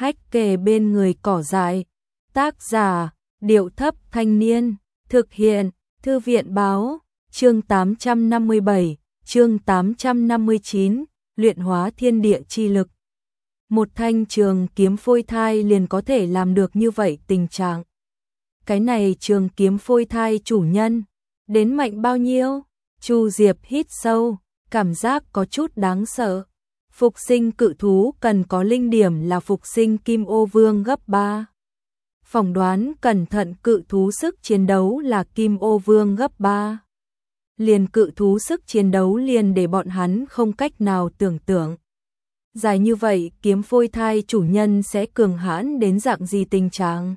hách kề bên người cỏ dại. Tác giả, Điệu Thấp Thanh Niên. Thực hiện, Thư viện Báo. Chương 857, chương 859, luyện hóa thiên địa chi lực. Một thanh trường kiếm phôi thai liền có thể làm được như vậy tình trạng. Cái này trường kiếm phôi thai chủ nhân, đến mạnh bao nhiêu? Chu Diệp hít sâu, cảm giác có chút đáng sợ. Phục sinh cự thú cần có linh điểm là phục sinh Kim Ô Vương gấp 3. Phỏng đoán cẩn thận cự thú sức chiến đấu là Kim Ô Vương gấp 3. Liền cự thú sức chiến đấu liền để bọn hắn không cách nào tưởng tượng. Dài như vậy kiếm phôi thai chủ nhân sẽ cường hãn đến dạng gì tình trạng?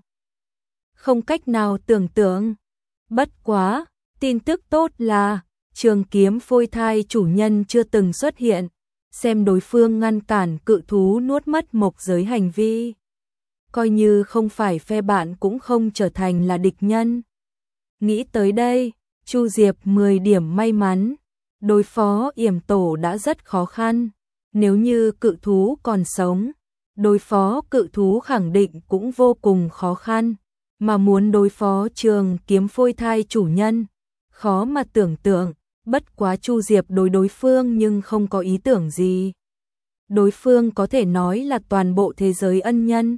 Không cách nào tưởng tượng. Bất quá, tin tức tốt là trường kiếm phôi thai chủ nhân chưa từng xuất hiện, xem đối phương ngăn cản cự thú nuốt mất mộc giới hành vi. Coi như không phải phe bạn cũng không trở thành là địch nhân. Nghĩ tới đây, Chu Diệp 10 điểm may mắn, đối phó yểm tổ đã rất khó khăn. Nếu như cự thú còn sống, đối phó cự thú khẳng định cũng vô cùng khó khăn. Mà muốn đối phó trường kiếm phôi thai chủ nhân, khó mà tưởng tượng. Bất quá Chu Diệp đối phương nhưng không có ý tưởng gì. Đối phương có thể nói là toàn bộ thế giới ân nhân.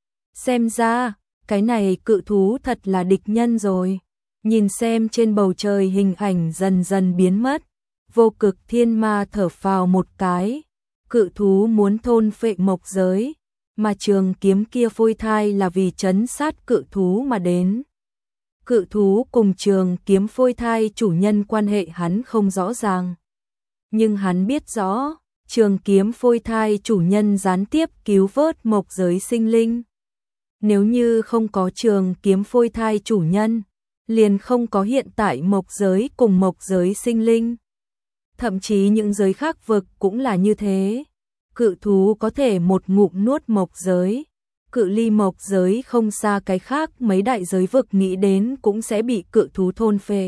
Xem ra, cái này cự thú thật là địch nhân rồi. Nhìn xem trên bầu trời hình ảnh dần dần biến mất, Vô Cực Thiên Ma thở phào một cái. Cự thú muốn thôn phệ mộc giới, mà trường kiếm kia phôi thai là vì trấn sát cự thú mà đến. Cự thú cùng trường kiếm phôi thai chủ nhân quan hệ hắn không rõ ràng. Nhưng hắn biết rõ, trường kiếm phôi thai chủ nhân gián tiếp cứu vớt mộc giới sinh linh. Nếu như không có trường kiếm phôi thai chủ nhân, liền không có hiện tại mộc giới cùng mộc giới sinh linh. Thậm chí những giới khác vực cũng là như thế. Cự thú có thể một ngụm nuốt mộc giới. Cự ly mộc giới không xa cái khác mấy đại giới vực nghĩ đến cũng sẽ bị cự thú thôn phệ.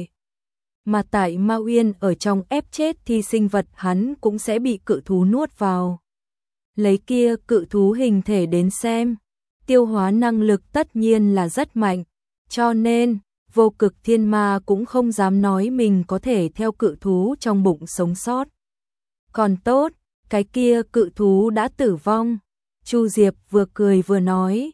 Mà tại Ma Uyên ở trong ép chết thì sinh vật hắn cũng sẽ bị cự thú nuốt vào. Lấy kia cự thú hình thể đến xem, tiêu hóa năng lực tất nhiên là rất mạnh. Cho nên, Vô Cực Thiên Ma cũng không dám nói mình có thể theo cự thú trong bụng sống sót. Còn tốt, cái kia cự thú đã tử vong. Chu Diệp vừa cười vừa nói.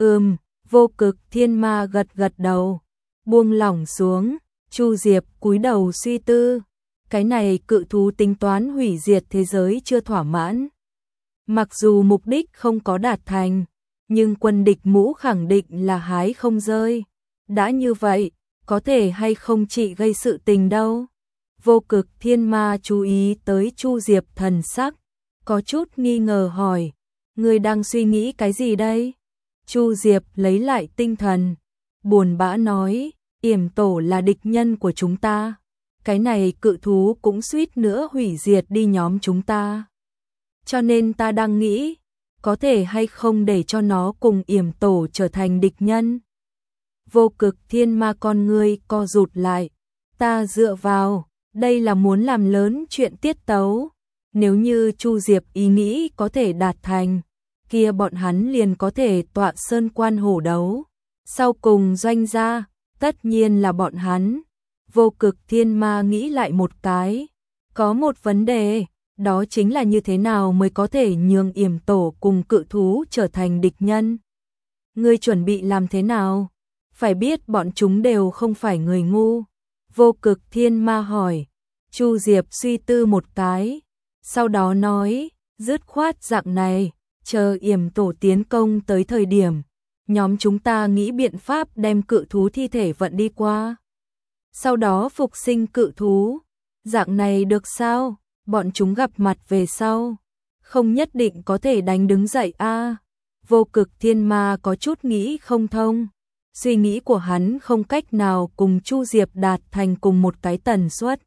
Vô Cực Thiên Ma gật gật đầu. Buông lỏng xuống, Chu Diệp cúi đầu suy tư. Cái này cự thú tính toán hủy diệt thế giới chưa thỏa mãn. Mặc dù mục đích không có đạt thành, nhưng quân địch mũ khẳng định là hái không rơi. Đã như vậy, có thể hay không chỉ gây sự tình đâu. Vô Cực Thiên Ma chú ý tới Chu Diệp thần sắc, có chút nghi ngờ hỏi, ngươi đang suy nghĩ cái gì đây? Chu Diệp lấy lại tinh thần, buồn bã nói, yểm tổ là địch nhân của chúng ta. Cái này cự thú cũng suýt nữa hủy diệt đi nhóm chúng ta. Cho nên ta đang nghĩ, có thể hay không để cho nó cùng yểm tổ trở thành địch nhân. Vô Cực Thiên Ma con ngươi co rụt lại, ta dựa vào, đây là muốn làm lớn chuyện tiết tấu. Nếu như Chu Diệp ý nghĩ có thể đạt thành, kia bọn hắn liền có thể tọa sơn quan hổ đấu. Sau cùng doanh gia, tất nhiên là bọn hắn. Vô Cực Thiên Ma nghĩ lại một cái. Có một vấn đề, đó chính là như thế nào mới có thể nhường yểm tổ cùng cự thú trở thành địch nhân. Ngươi chuẩn bị làm thế nào? Phải biết bọn chúng đều không phải người ngu. Vô Cực Thiên Ma hỏi. Chu Diệp suy tư một cái, sau đó nói, dứt khoát dạng này, chờ yểm tổ tiến công tới thời điểm, nhóm chúng ta nghĩ biện pháp đem cự thú thi thể vận đi qua. Sau đó phục sinh cự thú, dạng này được sao? Bọn chúng gặp mặt về sau, không nhất định có thể đánh đứng dậy a. Vô Cực Thiên Ma có chút nghĩ không thông. Suy nghĩ của hắn không cách nào cùng Chu Diệp đạt thành cùng một cái tần suất.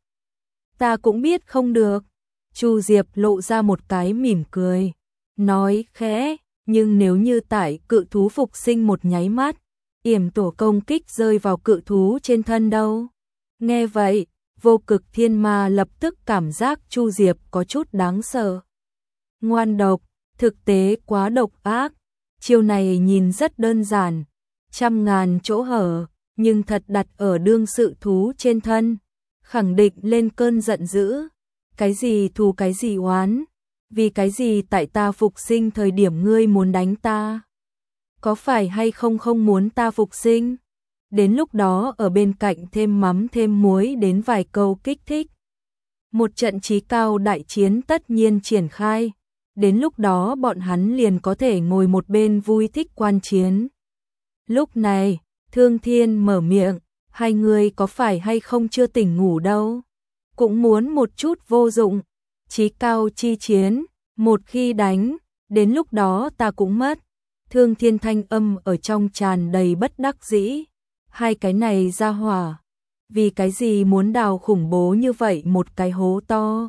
Ta cũng biết không được. Chu Diệp lộ ra một cái mỉm cười, nói khẽ, nhưng nếu như tại cự thú phục sinh một nháy mắt, yểm tổ công kích rơi vào cự thú trên thân đâu. Nghe vậy, Vô Cực Thiên Ma lập tức cảm giác Chu Diệp có chút đáng sợ. Ngoan độc, thực tế quá độc ác. Chiêu này nhìn rất đơn giản, trăm ngàn chỗ hở, nhưng thật đặt ở đương sự thú trên thân, khẳng định lên cơn giận dữ. Cái gì thù cái gì oán? Vì cái gì tại ta phục sinh thời điểm ngươi muốn đánh ta? Có phải hay không không muốn ta phục sinh? Đến lúc đó ở bên cạnh thêm mắm thêm muối đến vài câu kích thích. Một trận chí cao đại chiến tất nhiên triển khai. Đến lúc đó bọn hắn liền có thể ngồi một bên vui thích quan chiến. Lúc này, Thương Thiên mở miệng, hai người có phải hay không chưa tỉnh ngủ đâu? Cũng muốn một chút vô dụng, chí cao chi chiến, một khi đánh, đến lúc đó ta cũng mất. Thương Thiên thanh âm ở trong tràn đầy bất đắc dĩ, hai cái này ra hỏa, vì cái gì muốn đào khủng bố như vậy một cái hố to.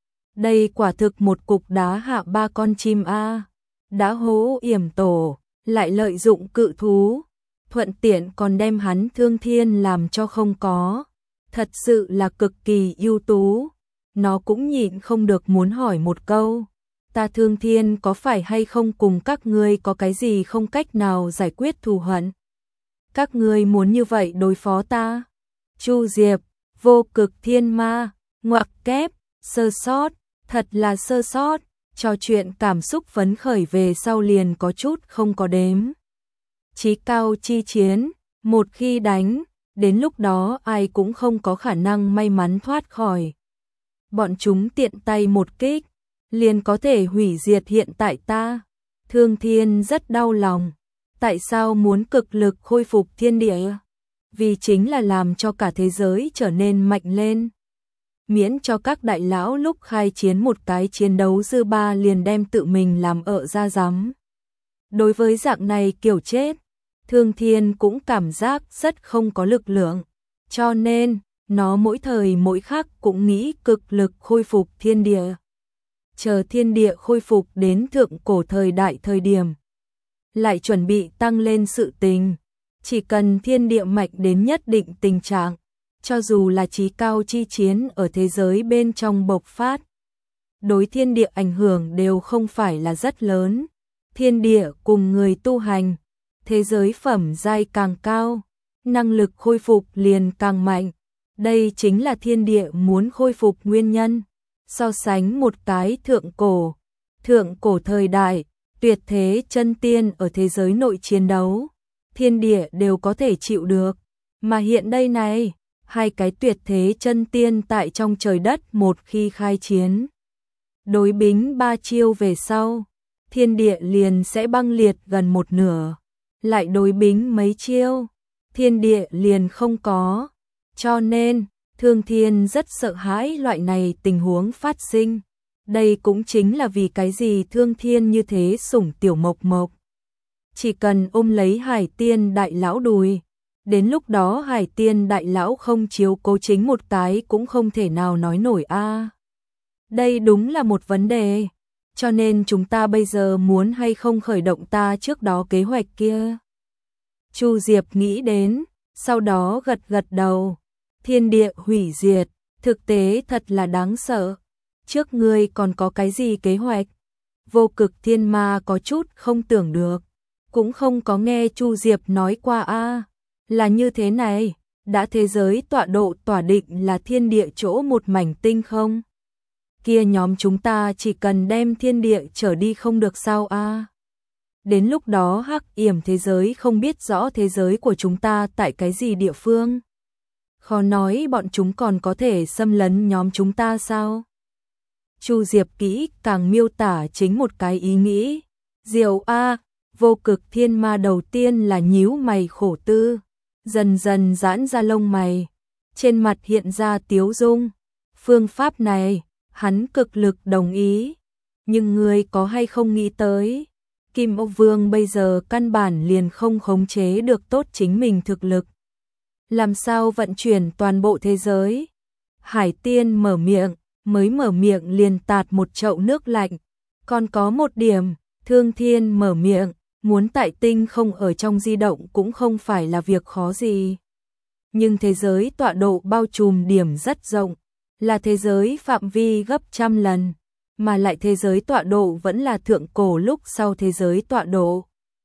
Đây quả thực một cục đá hạ ba con chim a, đã hố yểm tổ, lại lợi dụng cự thú, thuận tiện còn đem hắn Thương Thiên làm cho không có, thật sự là cực kỳ ưu tú. Nó cũng nhịn không được muốn hỏi một câu, ta Thương Thiên có phải hay không cùng các ngươi có cái gì không cách nào giải quyết thù hận? Các ngươi muốn như vậy đối phó ta? Chu Diệp, Vô Cực Thiên Ma, ngoặc kép, sơ sót, thật là sơ sót, trò chuyện cảm xúc phấn khởi về sau liền có chút không có đếm. Chí cao chi chiến, một khi đánh, đến lúc đó ai cũng không có khả năng may mắn thoát khỏi. Bọn chúng tiện tay một kích, liền có thể hủy diệt hiện tại ta. Thương Thiên rất đau lòng, tại sao muốn cực lực khôi phục thiên địa? Vì chính là làm cho cả thế giới trở nên mạnh lên. Miễn cho các đại lão lúc khai chiến một cái chiến đấu dư ba liền đem tự mình làm ợ ra rắm. Đối với dạng này kiểu chết, Thương Thiên cũng cảm giác rất không có lực lượng, cho nên nó mỗi thời mỗi khắc cũng nghĩ cực lực khôi phục thiên địa. Chờ thiên địa khôi phục đến thượng cổ thời đại thời điểm, lại chuẩn bị tăng lên sự tình. Chỉ cần thiên địa mạnh đến nhất định tình trạng, cho dù là chí cao chi chiến ở thế giới bên trong bộc phát, đối thiên địa ảnh hưởng đều không phải là rất lớn. Thiên địa cùng người tu hành, thế giới phẩm giai càng cao, năng lực khôi phục liền càng mạnh. Đây chính là thiên địa muốn khôi phục nguyên nhân. So sánh một cái thượng cổ thời đại, tuyệt thế chân tiên ở thế giới nội chiến đấu, thiên địa đều có thể chịu được. Mà hiện đây này, hai cái tuyệt thế chân tiên tại trong trời đất một khi khai chiến, đối bính 3 chiêu về sau, thiên địa liền sẽ băng liệt gần một nửa. Lại đối bính mấy chiêu, thiên địa liền không có. Cho nên, Thương Thiên rất sợ hãi loại này tình huống phát sinh. Đây cũng chính là vì cái gì Thương Thiên như thế sủng Tiểu Mộc Mộc. Chỉ cần ôm lấy Hải Tiên đại lão đùi, đến lúc đó Hải Tiên đại lão không chiếu cố chính một cái cũng không thể nào nói nổi a. Đây đúng là một vấn đề. Cho nên chúng ta bây giờ muốn hay không khởi động ta trước đó kế hoạch kia? Chu Diệp nghĩ đến, sau đó gật gật đầu. Thiên địa hủy diệt, thực tế thật là đáng sợ. Trước ngươi còn có cái gì kế hoạch? Vô Cực Thiên Ma có chút không tưởng được, cũng không có nghe Chu Diệp nói qua a. Là như thế này, đã thế giới tọa độ tỏa định là thiên địa chỗ một mảnh tinh không? Kia nhóm chúng ta chỉ cần đem thiên địa trở đi không được sao a? Đến lúc đó hắc yểm thế giới không biết rõ thế giới của chúng ta tại cái gì địa phương. Khó nói bọn chúng còn có thể xâm lấn nhóm chúng ta sao? Chu Diệp kỹ càng miêu tả chính một cái ý nghĩ. Diệu a, Vô Cực Thiên Ma đầu tiên là nhíu mày khổ tư, dần dần giãn ra lông mày, trên mặt hiện ra tiếu dung. Phương pháp này, hắn cực lực đồng ý, nhưng ngươi có hay không nghĩ tới, Kim Ô Vương bây giờ căn bản liền không khống chế được tốt chính mình thực lực. Làm sao vận chuyển toàn bộ thế giới? Hải Tiên mở miệng, mới mở miệng liền tạt một chậu nước lạnh. Còn có một điểm, Thương Thiên mở miệng, muốn tại tinh không ở trong di động cũng không phải là việc khó gì. Nhưng thế giới tọa độ bao trùm điểm rất rộng, là thế giới phạm vi gấp trăm lần, mà lại thế giới tọa độ vẫn là thượng cổ lúc sau thế giới tọa độ.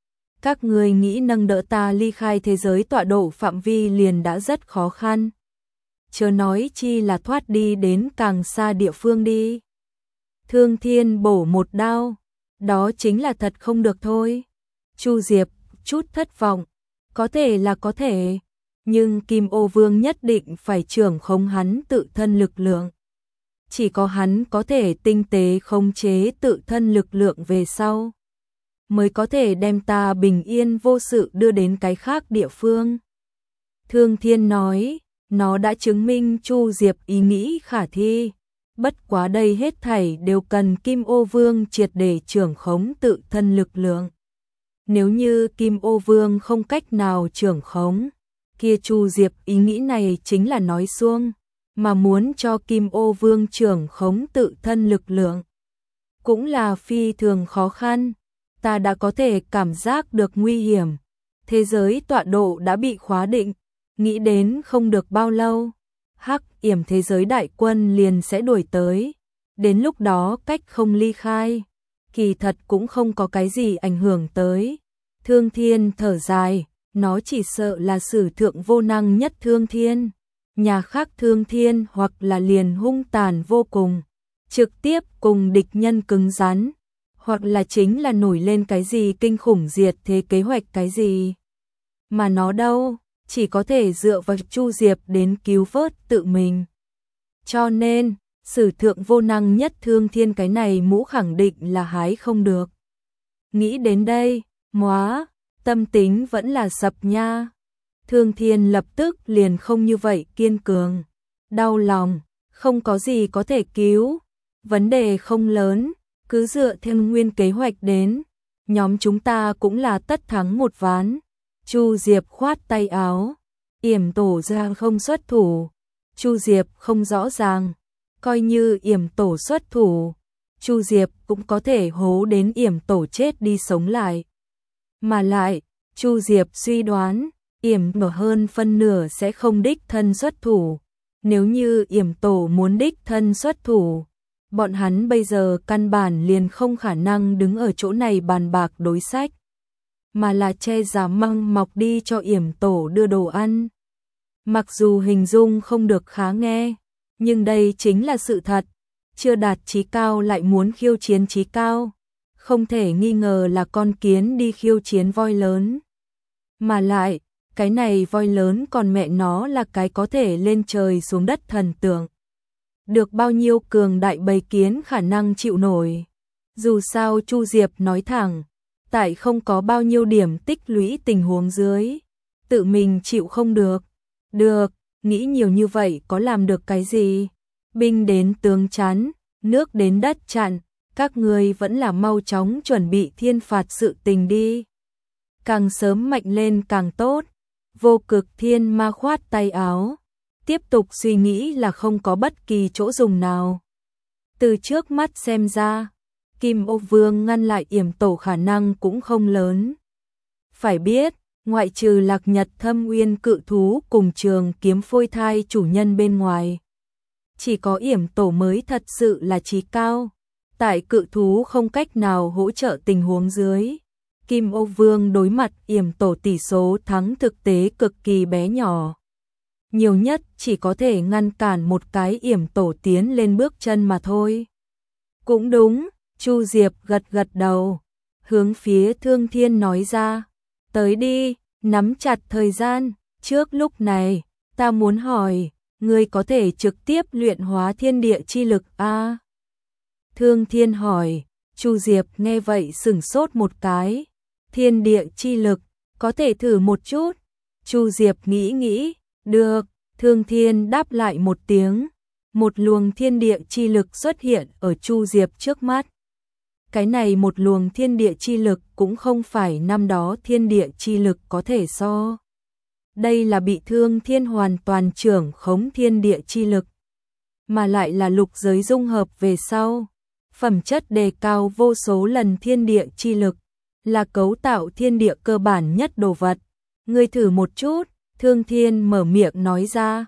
Các ngươi nghĩ nâng đỡ ta ly khai thế giới tọa độ phạm vi liền đã rất khó khăn. Chớ nói chi là thoát đi đến càng xa địa phương đi. Thương Thiên bổ một đao, đó chính là thật không được thôi. Chu Diệp chút thất vọng, có thể là có thể, nhưng Kim Ô Vương nhất định phải trưởng khống hắn tự thân lực lượng. Chỉ có hắn có thể tinh tế khống chế tự thân lực lượng về sau, mới có thể đem ta bình yên vô sự đưa đến cái khác địa phương. Thương Thiên nói, nó đã chứng minh Chu Diệp ý nghĩ khả thi. Bất quá đây hết thảy đều cần Kim Ô Vương triệt để trưởng khống tự thân lực lượng. Nếu như Kim Ô Vương không cách nào trưởng khống, kia Chu Diệp ý nghĩ này chính là nói suông, mà muốn cho Kim Ô Vương trưởng khống tự thân lực lượng cũng là phi thường khó khăn. Ta đã có thể cảm giác được nguy hiểm, thế giới tọa độ đã bị khóa định, nghĩ đến không được bao lâu, Hắc Yểm thế giới đại quân liền sẽ đuổi tới, đến lúc đó cách không ly khai, kỳ thật cũng không có cái gì ảnh hưởng tới. Thương Thiên thở dài, nó chỉ sợ là sử thượng vô năng nhất Thương Thiên, nhà khác Thương Thiên hoặc là liền hung tàn vô cùng, trực tiếp cùng địch nhân cứng rắn, hoặc là chính là nổi lên cái gì kinh khủng diệt thế kế hoạch cái gì. Mà nó đâu, chỉ có thể dựa vào Chu Diệp đến cứu vớt tự mình. Cho nên, sử thượng vô năng nhất Thương Thiên cái này mũ khẳng định là hái không được. Nghĩ đến đây, móa, tâm tính vẫn là sập nha. Thương Thiên lập tức liền không như vậy kiên cường. Đau lòng, không có gì có thể cứu. Vấn đề không lớn, cứ dựa theo nguyên kế hoạch đến. Nhóm chúng ta cũng là tất thắng một ván. Chu Diệp khoát tay áo. Yểm Tổ ra không xuất thủ. Chu Diệp không rõ ràng. Coi như Yểm Tổ xuất thủ, Chu Diệp cũng có thể hố đến Yểm Tổ chết đi sống lại. Mà lại, Chu Diệp suy đoán, Yểm Tổ hơn phân nửa sẽ không đích thân xuất thủ. Nếu như Yểm Tổ muốn đích thân xuất thủ, bọn hắn bây giờ căn bản liền không khả năng đứng ở chỗ này bàn bạc đối sách, mà là che giả măng mọc đi cho Yểm Tổ đưa đồ ăn. Mặc dù hình dung không được khá nghe, nhưng đây chính là sự thật. Chưa đạt chí cao lại muốn khiêu chiến chí cao, không thể nghi ngờ là con kiến đi khiêu chiến voi lớn. Mà lại, cái này voi lớn còn mẹ nó là cái có thể lên trời xuống đất thần tượng. Được bao nhiêu cường đại bầy kiến khả năng chịu nổi. Dù sao Chu Diệp nói thẳng, tại không có bao nhiêu điểm tích lũy tình huống dưới, tự mình chịu không được. Được, nghĩ nhiều như vậy có làm được cái gì? Binh đến tướng chắn, nước đến đất chặn, các ngươi vẫn là mau chóng chuẩn bị thiên phạt sự tình đi. Càng sớm mạnh lên càng tốt. Vô Cực Thiên Ma khoát tay áo, tiếp tục suy nghĩ là không có bất kỳ chỗ dùng nào. Từ trước mắt xem ra, Kim Ô Vương ngăn lại Yểm Tổ khả năng cũng không lớn. Phải biết, ngoại trừ Lạc Nhật Thâm Uyên cự thú cùng Trường Kiếm phôi thai chủ nhân bên ngoài, chỉ có Yểm Tổ mới thật sự là chí cao. Tại cự thú không cách nào hỗ trợ tình huống dưới, Kim Ô Vương đối mặt Yểm Tổ tỷ số thắng thực tế cực kỳ bé nhỏ. Nhiều nhất chỉ có thể ngăn cản một cái Yểm Tổ tiến lên bước chân mà thôi. Cũng đúng, Chu Diệp gật gật đầu, hướng phía Thương Thiên nói ra, tới đi, nắm chặt thời gian, trước lúc này, ta muốn hỏi, ngươi có thể trực tiếp luyện hóa thiên địa chi lực a? Thương Thiên hỏi. Chu Diệp nghe vậy sửng sốt một cái. Thiên địa chi lực, có thể thử một chút. Chu Diệp nghĩ nghĩ, được. Thương Thiên đáp lại một tiếng. Một luồng thiên địa chi lực xuất hiện ở Chu Diệp trước mắt. Cái này một luồng thiên địa chi lực cũng không phải năm đó thiên địa chi lực có thể so. Đây là bị Thương Thiên hoàn toàn trưởng khống thiên địa chi lực, mà lại là lục giới dung hợp về sau. Phẩm chất đề cao vô số lần thiên địa chi lực, là cấu tạo thiên địa cơ bản nhất đồ vật. Ngươi thử một chút, Thương Thiên mở miệng nói ra.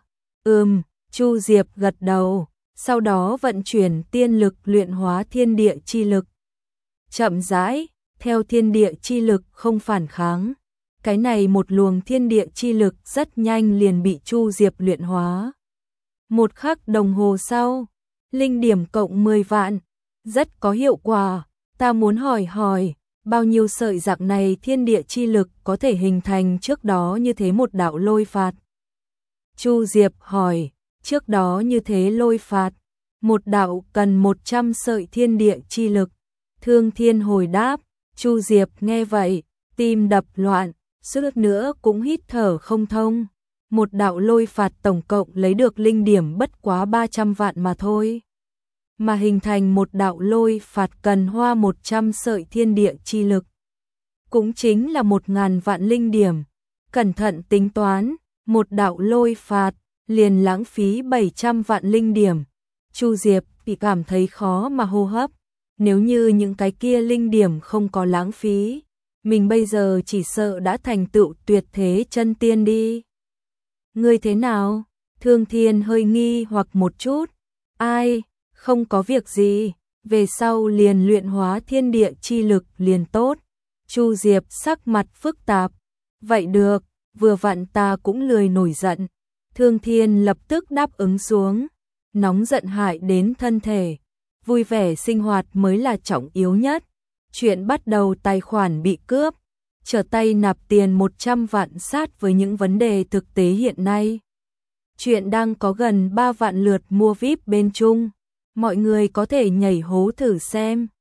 Chu Diệp gật đầu, sau đó vận chuyển tiên lực luyện hóa thiên địa chi lực. Chậm rãi, theo thiên địa chi lực không phản kháng. Cái này một luồng thiên địa chi lực rất nhanh liền bị Chu Diệp luyện hóa. Một khắc đồng hồ sau, linh điểm cộng 10 vạn, rất có hiệu quả. Ta muốn hỏi, bao nhiêu sợi dạng này thiên địa chi lực có thể hình thành trước đó như thế một đạo lôi phạt? Chu Diệp hỏi, trước đó như thế lôi phạt, một đạo cần 100 sợi thiên địa chi lực. Thương Thiên hồi đáp. Chu Diệp nghe vậy, tim đập loạn, suýt nữa cũng hít thở không thông. Một đạo lôi phạt tổng cộng lấy được linh điểm bất quá 300 vạn mà thôi. Mà hình thành một đạo lôi phạt cần hoa 100 sợi thiên địa chi lực. Cũng chính là 1000 vạn linh điểm. Cẩn thận tính toán, một đạo lôi phạt liền lãng phí 700 vạn linh điểm. Chu Diệp bị cảm thấy khó mà hô hấp. Nếu như những cái kia linh điểm không có lãng phí, mình bây giờ chỉ sợ đã thành tựu tuyệt thế chân tiên đi. Ngươi thế nào? Thương Thiên hơi nghi hoặc một chút. Ai, không có việc gì, về sau liền luyện hóa thiên địa chi lực liền tốt. Chu Diệp sắc mặt phức tạp. Vậy được, vừa vặn ta cũng lười nổi giận. Thương Thiên lập tức đáp ứng xuống. Nóng giận hại đến thân thể. Vui vẻ sinh hoạt mới là trọng yếu nhất. Chuyện bắt đầu tài khoản bị cướp. Trở tay nạp tiền 100 vạn sát với những vấn đề thực tế hiện nay. Chuyện đang có gần 3 vạn lượt mua VIP bên Trung. Mọi người có thể nhảy hố thử xem.